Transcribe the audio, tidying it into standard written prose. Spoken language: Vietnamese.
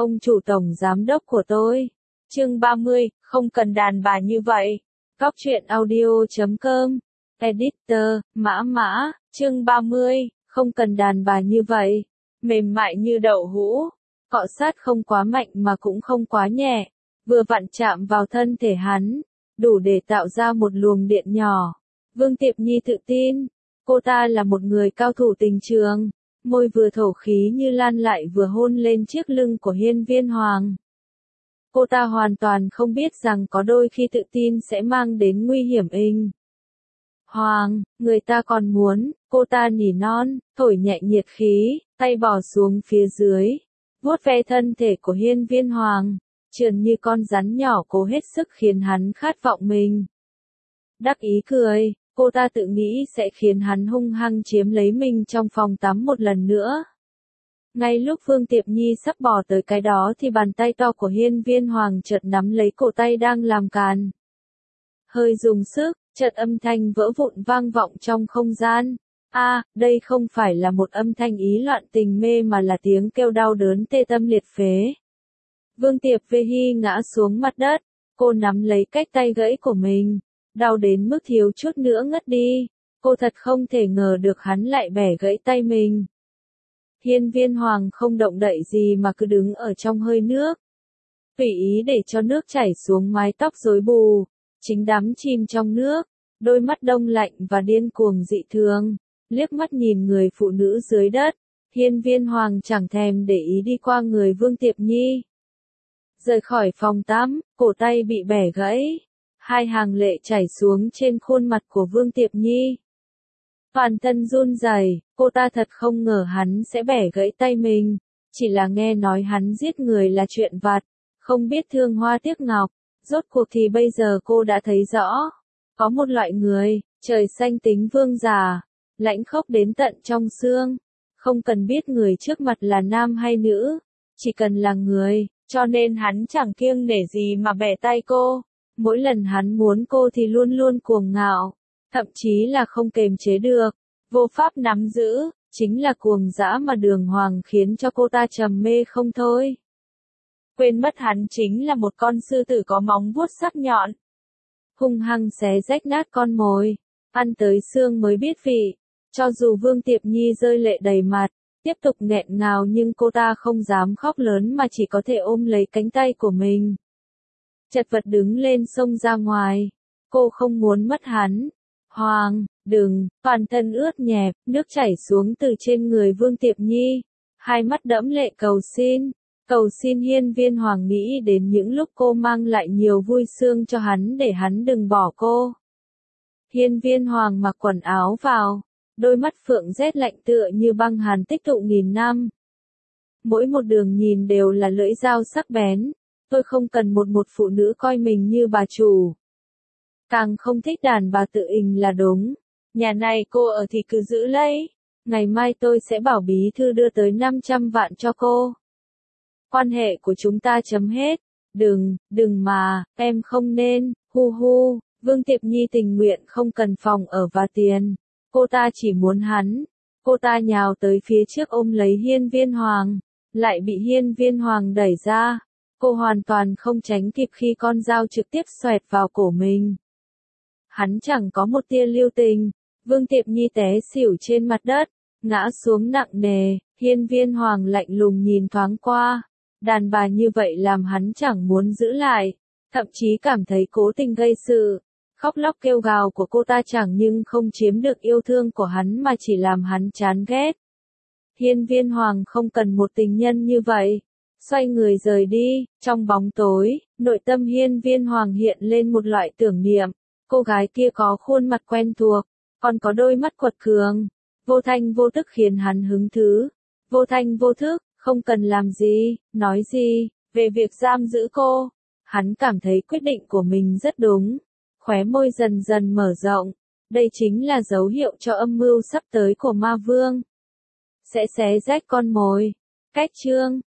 ông chủ tổng giám đốc của tôi. Chương 30, không cần đàn bà như vậy. Góc truyện audio.com. Editor, Mã. Chương 30, không cần đàn bà như vậy. Mềm mại như đậu hũ. Cọ sát không quá mạnh mà cũng không quá nhẹ. Vừa vặn chạm vào thân thể hắn. Đủ để tạo ra một luồng điện nhỏ. Vương Tiệp Nhi tự tin. Cô ta là một người cao thủ tình trường. Môi vừa thổ khí như lan lại vừa hôn lên chiếc lưng của Hiên Viên Hoàng. Cô ta hoàn toàn không biết rằng có đôi khi tự tin sẽ mang đến nguy hiểm inh. Hoàng, người ta còn muốn, cô ta nỉ non, thổi nhẹ nhiệt khí, tay bỏ xuống phía dưới, vuốt ve thân thể của Hiên Viên Hoàng, trườn như con rắn nhỏ cố hết sức khiến hắn khát vọng mình. Đắc ý cười, cô ta tự nghĩ sẽ khiến hắn hung hăng chiếm lấy mình trong phòng tắm một lần nữa. Ngay lúc Vương Tiệp Nhi sắp bỏ tới cái đó thì bàn tay to của Hiên Viên Hoàng chợt nắm lấy cổ tay đang làm càn. Hơi dùng sức, chợt âm thanh vỡ vụn vang vọng trong không gian. Đây không phải là một âm thanh ý loạn tình mê mà là tiếng kêu đau đớn tê tâm liệt phế. Vương Tiệp Hi ngã xuống mặt đất, cô nắm lấy cách tay gãy của mình, đau đến mức thiếu chút nữa ngất đi. Cô thật không thể ngờ được hắn lại bẻ gãy tay mình. Hiên Viên Hoàng không động đậy gì mà cứ đứng ở trong hơi nước. Tùy ý để cho nước chảy xuống mái tóc rối bù, chính đắm chìm trong nước, đôi mắt đông lạnh và điên cuồng dị thường, liếc mắt nhìn người phụ nữ dưới đất. Hiên Viên Hoàng chẳng thèm để ý đi qua người Vương Tiệp Nhi. Rời khỏi phòng tắm, cổ tay bị bẻ gãy, hai hàng lệ chảy xuống trên khuôn mặt của Vương Tiệp Nhi. Toàn thân run rẩy, cô ta thật không ngờ hắn sẽ bẻ gãy tay mình, chỉ là nghe nói hắn giết người là chuyện vặt, không biết thương hoa tiếc ngọc, rốt cuộc thì bây giờ cô đã thấy rõ, có một loại người, trời xanh tính vương giả, lãnh khốc đến tận trong xương, không cần biết người trước mặt là nam hay nữ, chỉ cần là người, cho nên hắn chẳng kiêng nể gì mà bẻ tay cô, mỗi lần hắn muốn cô thì luôn luôn cuồng ngạo. Thậm chí là không kềm chế được, vô pháp nắm giữ, chính là cuồng dã mà Đường Hoàng khiến cho cô ta trầm mê không thôi. Quên mất hắn chính là một con sư tử có móng vuốt sắc nhọn. Hung hăng xé rách nát con mồi, ăn tới xương mới biết vị. Cho dù Vương Tiệp Nhi rơi lệ đầy mặt, tiếp tục nghẹn ngào nhưng cô ta không dám khóc lớn mà chỉ có thể ôm lấy cánh tay của mình. Chật vật đứng lên xông ra ngoài, cô không muốn mất hắn. Hoàng, đừng, toàn thân ướt nhẹp, nước chảy xuống từ trên người Vương Tiệp Nhi, hai mắt đẫm lệ cầu xin Hiên Viên Hoàng nghĩ đến những lúc cô mang lại nhiều vui sướng cho hắn để hắn đừng bỏ cô. Hiên Viên Hoàng mặc quần áo vào, đôi mắt phượng rét lạnh tựa như băng hàn tích tụ nghìn năm. Mỗi một đường nhìn đều là lưỡi dao sắc bén, tôi không cần một phụ nữ coi mình như bà chủ. Càng không thích đàn bà tự ình là đúng. Nhà này cô ở thì cứ giữ lấy. Ngày mai tôi sẽ bảo bí thư đưa tới 500 vạn cho cô. Quan hệ của chúng ta chấm hết. Đừng mà, em không nên, hu. Vương Tiệp Nhi tình nguyện không cần phòng ở và tiền. Cô ta chỉ muốn hắn. Cô ta nhào tới phía trước ôm lấy Hiên Viên Hoàng. Lại bị Hiên Viên Hoàng đẩy ra. Cô hoàn toàn không tránh kịp khi con dao trực tiếp xoẹt vào cổ mình. Hắn chẳng có một tia lưu tình, Vương Tiệp Nhi té xỉu trên mặt đất, ngã xuống nặng nề, Hiên Viên Hoàng lạnh lùng nhìn thoáng qua, đàn bà như vậy làm hắn chẳng muốn giữ lại, thậm chí cảm thấy cố tình gây sự, khóc lóc kêu gào của cô ta chẳng nhưng không chiếm được yêu thương của hắn mà chỉ làm hắn chán ghét. Hiên Viên Hoàng không cần một tình nhân như vậy, xoay người rời đi, trong bóng tối, nội tâm Hiên Viên Hoàng hiện lên một loại tưởng niệm. Cô gái kia có khuôn mặt quen thuộc, còn có đôi mắt quật cường, vô thanh vô tức khiến hắn hứng thú, vô thanh vô thức, không cần làm gì, nói gì, về việc giam giữ cô. Hắn cảm thấy quyết định của mình rất đúng, khóe môi dần dần mở rộng, đây chính là dấu hiệu cho âm mưu sắp tới của Ma Vương. Sẽ xé rách con mồi. Cách chương